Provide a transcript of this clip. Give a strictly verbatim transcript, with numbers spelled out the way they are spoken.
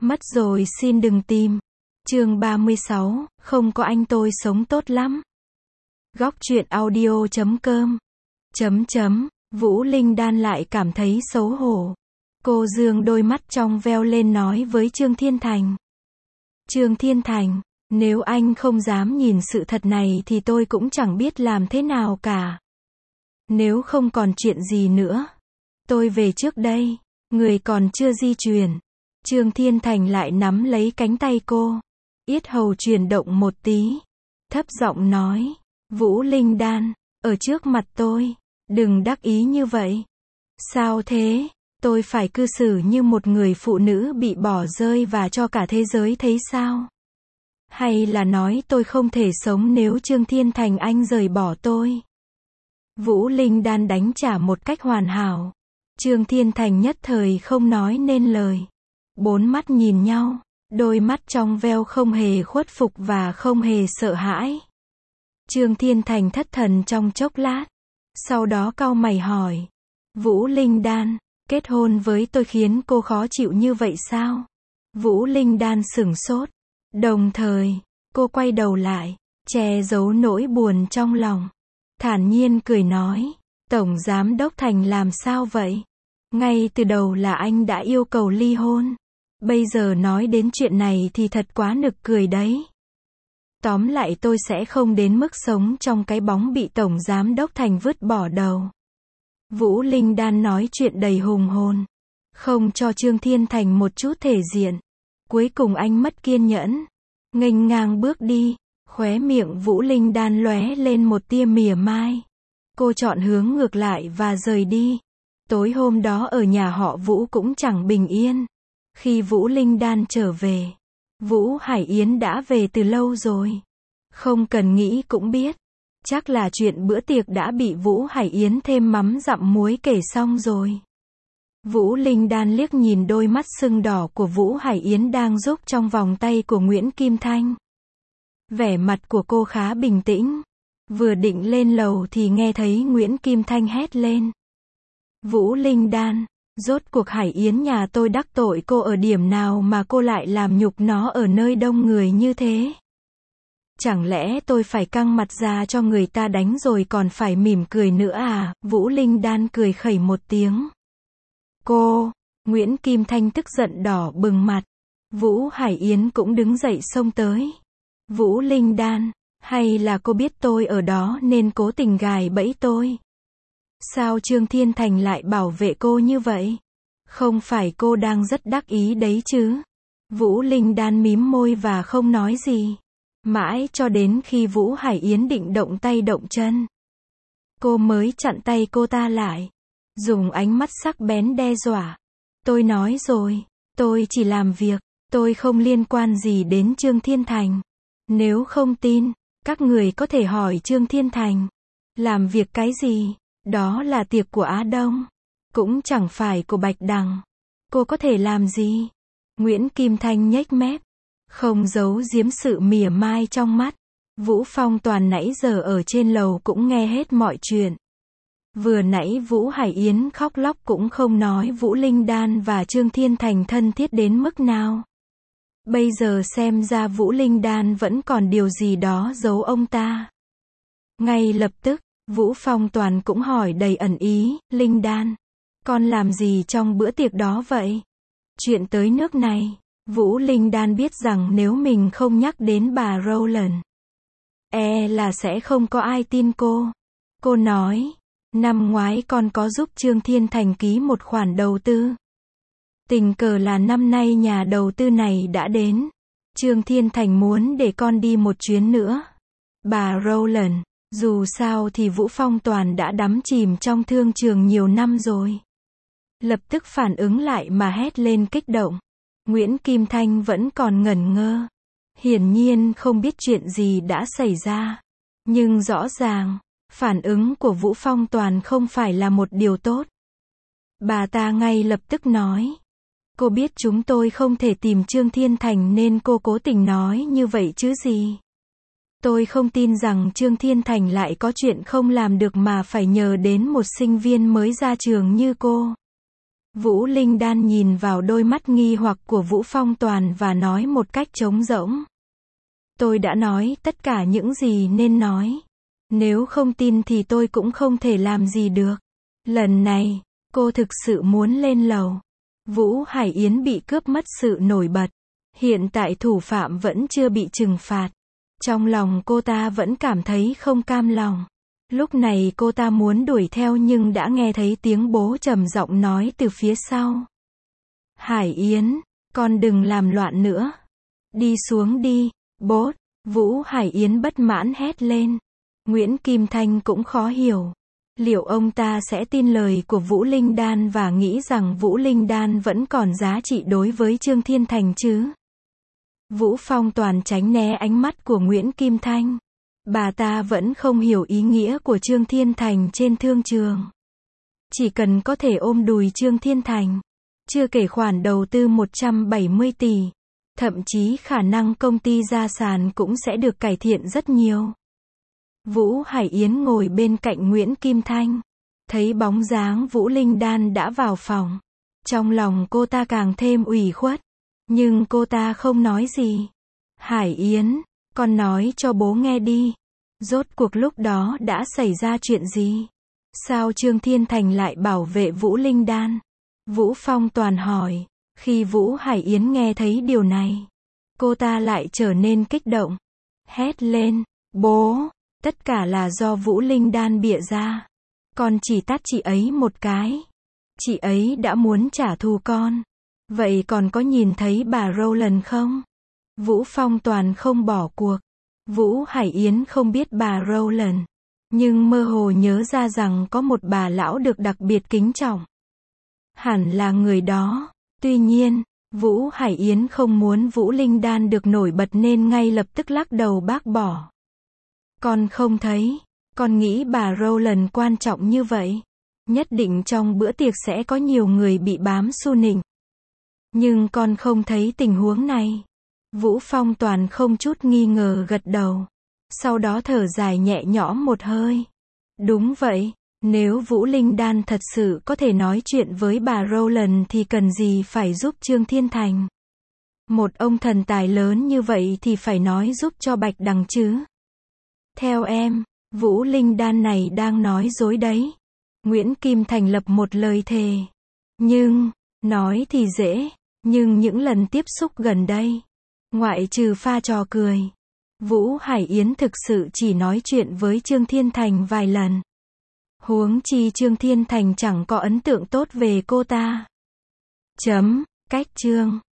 Mất rồi xin đừng tìm. Chương ba mươi sáu, không có anh tôi sống tốt lắm. Góc truyện audio chấm com. Chấm chấm, Vũ Linh Đan lại cảm thấy xấu hổ. Cô dương đôi mắt trong veo lên nói với Trương Thiên Thành. Trương Thiên Thành, nếu anh không dám nhìn sự thật này thì tôi cũng chẳng biết làm thế nào cả. Nếu không còn chuyện gì nữa, tôi về trước đây. Người còn chưa di chuyển. Trương Thiên Thành lại nắm lấy cánh tay cô. Yết hầu chuyển động một tí. Thấp giọng nói. Vũ Linh Đan, ở trước mặt tôi, đừng đắc ý như vậy. Sao thế? Tôi phải cư xử như một người phụ nữ bị bỏ rơi và cho cả thế giới thấy sao? Hay là nói tôi không thể sống nếu Trương Thiên Thành anh rời bỏ tôi? Vũ Linh Đan đánh trả một cách hoàn hảo. Trương Thiên Thành nhất thời không nói nên lời. Bốn mắt nhìn nhau, đôi mắt trong veo không hề khuất phục và không hề sợ hãi. Trương Thiên Thành thất thần trong chốc lát. Sau đó cau mày hỏi. Vũ Linh Đan, kết hôn với tôi khiến cô khó chịu như vậy sao? Vũ Linh Đan sửng sốt. Đồng thời, cô quay đầu lại, che giấu nỗi buồn trong lòng. Thản nhiên cười nói. Tổng Giám Đốc Thành làm sao vậy? Ngay từ đầu là anh đã yêu cầu ly hôn. Bây giờ nói đến chuyện này thì thật quá nực cười đấy. Tóm lại tôi sẽ không đến mức sống trong cái bóng bị Tổng Giám Đốc Thành vứt bỏ đầu. Vũ Linh Đan nói chuyện đầy hùng hồn. Không cho Trương Thiên Thành một chút thể diện. Cuối cùng anh mất kiên nhẫn. Nghênh ngang bước đi. Khóe miệng Vũ Linh Đan lóe lên một tia mỉa mai. Cô chọn hướng ngược lại và rời đi. Tối hôm đó ở nhà họ Vũ cũng chẳng bình yên. Khi Vũ Linh Đan trở về, Vũ Hải Yến đã về từ lâu rồi. Không cần nghĩ cũng biết. Chắc là chuyện bữa tiệc đã bị Vũ Hải Yến thêm mắm dặm muối kể xong rồi. Vũ Linh Đan liếc nhìn đôi mắt sưng đỏ của Vũ Hải Yến đang rúc trong vòng tay của Nguyễn Kim Thanh. Vẻ mặt của cô khá bình tĩnh. Vừa định lên lầu thì nghe thấy Nguyễn Kim Thanh hét lên. Vũ Linh Đan, rốt cuộc Hải Yến nhà tôi đắc tội cô ở điểm nào mà cô lại làm nhục nó ở nơi đông người như thế? Chẳng lẽ tôi phải căng mặt ra cho người ta đánh rồi còn phải mỉm cười nữa à? Vũ Linh Đan cười khẩy một tiếng. Cô, Nguyễn Kim Thanh tức giận đỏ bừng mặt. Vũ Hải Yến cũng đứng dậy xông tới. Vũ Linh Đan, hay là cô biết tôi ở đó nên cố tình gài bẫy tôi? Sao Trương Thiên Thành lại bảo vệ cô như vậy? Không phải cô đang rất đắc ý đấy chứ? Vũ Linh Đan mím môi và không nói gì. Mãi cho đến khi Vũ Hải Yến định động tay động chân, cô mới chặn tay cô ta lại. Dùng ánh mắt sắc bén đe dọa. Tôi nói rồi, tôi chỉ làm việc, tôi không liên quan gì đến Trương Thiên Thành. Nếu không tin, các người có thể hỏi Trương Thiên Thành. Làm việc cái gì? Đó là tiệc của Á Đông. Cũng chẳng phải của Bạch Đằng. Cô có thể làm gì? Nguyễn Kim Thanh nhếch mép. Không giấu giếm sự mỉa mai trong mắt. Vũ Phong Toàn nãy giờ ở trên lầu cũng nghe hết mọi chuyện. Vừa nãy Vũ Hải Yến khóc lóc cũng không nói Vũ Linh Đan và Trương Thiên Thành thân thiết đến mức nào. Bây giờ xem ra Vũ Linh Đan vẫn còn điều gì đó giấu ông ta. Ngay lập tức, Vũ Phong Toàn cũng hỏi đầy ẩn ý, Linh Đan, con làm gì trong bữa tiệc đó vậy? Chuyện tới nước này, Vũ Linh Đan biết rằng nếu mình không nhắc đến bà Rowland, e là sẽ không có ai tin cô. Cô nói, năm ngoái con có giúp Trương Thiên Thành ký một khoản đầu tư. Tình cờ là năm nay nhà đầu tư này đã đến. Trương Thiên Thành muốn để con đi một chuyến nữa. Bà Rowland, dù sao thì Vũ Phong Toàn đã đắm chìm trong thương trường nhiều năm rồi. Lập tức phản ứng lại mà hét lên kích động. Nguyễn Kim Thanh vẫn còn ngẩn ngơ. Hiển nhiên không biết chuyện gì đã xảy ra. Nhưng rõ ràng, phản ứng của Vũ Phong Toàn không phải là một điều tốt. Bà ta ngay lập tức nói. Cô biết chúng tôi không thể tìm Trương Thiên Thành nên cô cố tình nói như vậy chứ gì. Tôi không tin rằng Trương Thiên Thành lại có chuyện không làm được mà phải nhờ đến một sinh viên mới ra trường như cô. Vũ Linh Đan nhìn vào đôi mắt nghi hoặc của Vũ Phong Toàn và nói một cách trống rỗng. Tôi đã nói tất cả những gì nên nói. Nếu không tin thì tôi cũng không thể làm gì được. Lần này, cô thực sự muốn lên lầu. Vũ Hải Yến bị cướp mất sự nổi bật. Hiện tại thủ phạm vẫn chưa bị trừng phạt. Trong lòng cô ta vẫn cảm thấy không cam lòng. Lúc này cô ta muốn đuổi theo nhưng đã nghe thấy tiếng bố trầm giọng nói từ phía sau. Hải Yến, con đừng làm loạn nữa. Đi xuống đi, bố. Vũ Hải Yến bất mãn hét lên. Nguyễn Kim Thanh cũng khó hiểu. Liệu ông ta sẽ tin lời của Vũ Linh Đan và nghĩ rằng Vũ Linh Đan vẫn còn giá trị đối với Trương Thiên Thành chứ? Vũ Phong Toàn tránh né ánh mắt của Nguyễn Kim Thanh. Bà ta vẫn không hiểu ý nghĩa của Trương Thiên Thành trên thương trường. Chỉ cần có thể ôm đùi Trương Thiên Thành, chưa kể khoản đầu tư một trăm bảy mươi tỷ, thậm chí khả năng công ty ra sàn cũng sẽ được cải thiện rất nhiều. Vũ Hải Yến ngồi bên cạnh Nguyễn Kim Thanh, thấy bóng dáng Vũ Linh Đan đã vào phòng. Trong lòng cô ta càng thêm ủy khuất, nhưng cô ta không nói gì. Hải Yến, con nói cho bố nghe đi. Rốt cuộc lúc đó đã xảy ra chuyện gì? Sao Trương Thiên Thành lại bảo vệ Vũ Linh Đan? Vũ Phong Toàn hỏi. Khi Vũ Hải Yến nghe thấy điều này, cô ta lại trở nên kích động. Hét lên, bố, tất cả là do Vũ Linh Đan bịa ra. Con chỉ tát chị ấy một cái. Chị ấy đã muốn trả thù con. Vậy còn có nhìn thấy bà Rowland không? Vũ Phong Toàn không bỏ cuộc. Vũ Hải Yến không biết bà Rowland, nhưng mơ hồ nhớ ra rằng có một bà lão được đặc biệt kính trọng. Hẳn là người đó. Tuy nhiên, Vũ Hải Yến không muốn Vũ Linh Đan được nổi bật nên ngay lập tức lắc đầu bác bỏ. Con không thấy. Con nghĩ bà Rowland quan trọng như vậy. Nhất định trong bữa tiệc sẽ có nhiều người bị bám xu nịnh. Nhưng con không thấy tình huống này. Vũ Phong Toàn không chút nghi ngờ gật đầu. Sau đó thở dài nhẹ nhõm một hơi. Đúng vậy, nếu Vũ Linh Đan thật sự có thể nói chuyện với bà Rowland thì cần gì phải giúp Trương Thiên Thành. Một ông thần tài lớn như vậy thì phải nói giúp cho Bạch Đằng chứ. Theo em, Vũ Linh Đan này đang nói dối đấy. Nguyễn Kim Thành lập một lời thề. Nhưng, nói thì dễ, nhưng những lần tiếp xúc gần đây, ngoại trừ pha trò cười, Vũ Hải Yến thực sự chỉ nói chuyện với Trương Thiên Thành vài lần. Huống chi Trương Thiên Thành chẳng có ấn tượng tốt về cô ta. Chấm, cách chương.